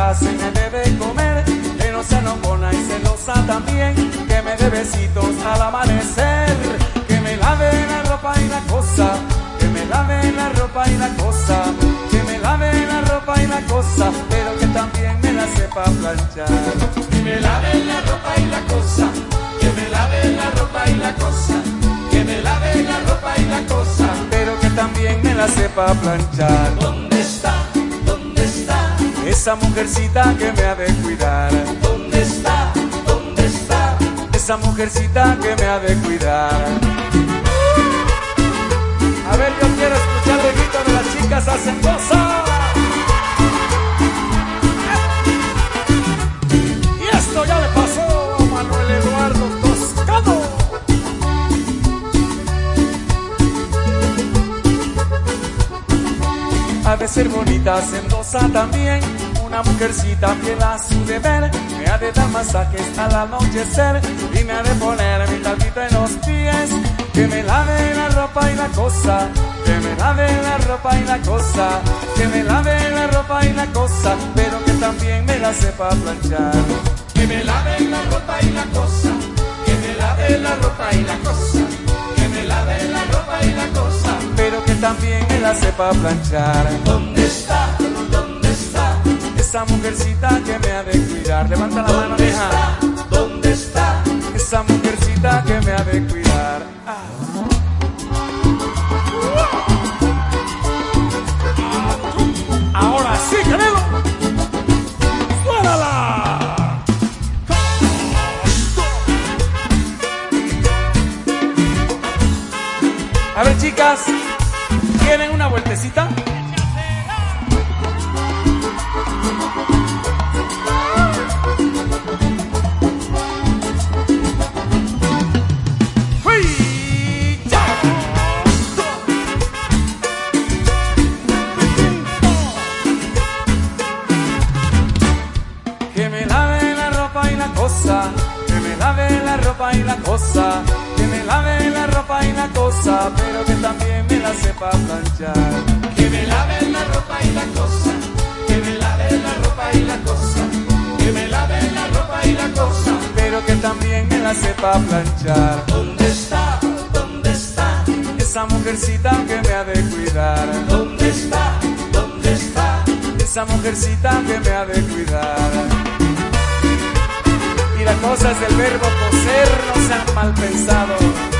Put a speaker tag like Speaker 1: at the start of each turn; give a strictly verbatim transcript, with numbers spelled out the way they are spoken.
Speaker 1: casa y me debe comer, que no sea enojona y celosa también, que me dé besitos al amanecer, que me lave la ropa y la cosa, que me lave la ropa y la cosa, que me lave la ropa y la cosa, pero que también me la sepa planchar.
Speaker 2: Que me lave la ropa y la cosa, que me lave la ropa y la cosa, que me lave la ropa y la cosa,
Speaker 1: pero que también me la sepa planchar.
Speaker 2: ¿Dónde está? ¿Dónde está?
Speaker 1: Esa mujercita que me ha de cuidar.
Speaker 2: ¿Dónde está? ¿Dónde está?
Speaker 1: Esa mujercita que me ha de cuidar. A ver, yo quiero escuchar el grito de las chicas hacendosas. Y esto ya le pasó a Manuel Eduardo Toscano. Ha de ser bonita, hacendosa también, una mujercita fiel a su deber. Me ha de dar masajes al anochecer y me ha de poner mi talquito en los pies. Que me lave la ropa y la cosa, que me lave la ropa y la cosa, que me lave la ropa y la cosa, pero que también me la sepa planchar.
Speaker 2: Que me lave la ropa y la cosa, que me lave la ropa y la cosa, que me lave la ropa y la cosa,
Speaker 1: pero que también me la sepa planchar.
Speaker 2: ¿Dónde está? ¿Dónde está?
Speaker 1: Esa mujercita que me ha de cuidar. Levanta la mano,
Speaker 2: ¿Dónde
Speaker 1: hija.
Speaker 2: está? ¿Dónde está?
Speaker 1: Esa mujercita que me ha de cuidar. Ah. Ahora sí, Canelo. ¡Suélala! A ver, chicas, ¿quieren una vueltecita? Que me lave la ropa y la cosa, que me lave la ropa y la cosa, que me lave la ropa y la cosa, pero que también me la sepa planchar.
Speaker 2: Que me lave la ropa y la cosa, que me lave la ropa y la cosa, que me lave la ropa y la cosa,
Speaker 1: pero que también me la sepa planchar.
Speaker 2: ¿Dónde está? ¿Dónde está?
Speaker 1: Esa mujercita que me ha de cuidar.
Speaker 2: ¿Dónde está? ¿Dónde está?
Speaker 1: Esa mujercita que me ha de cuidar. Y la cosa es del verbo coser, no sean mal pensados.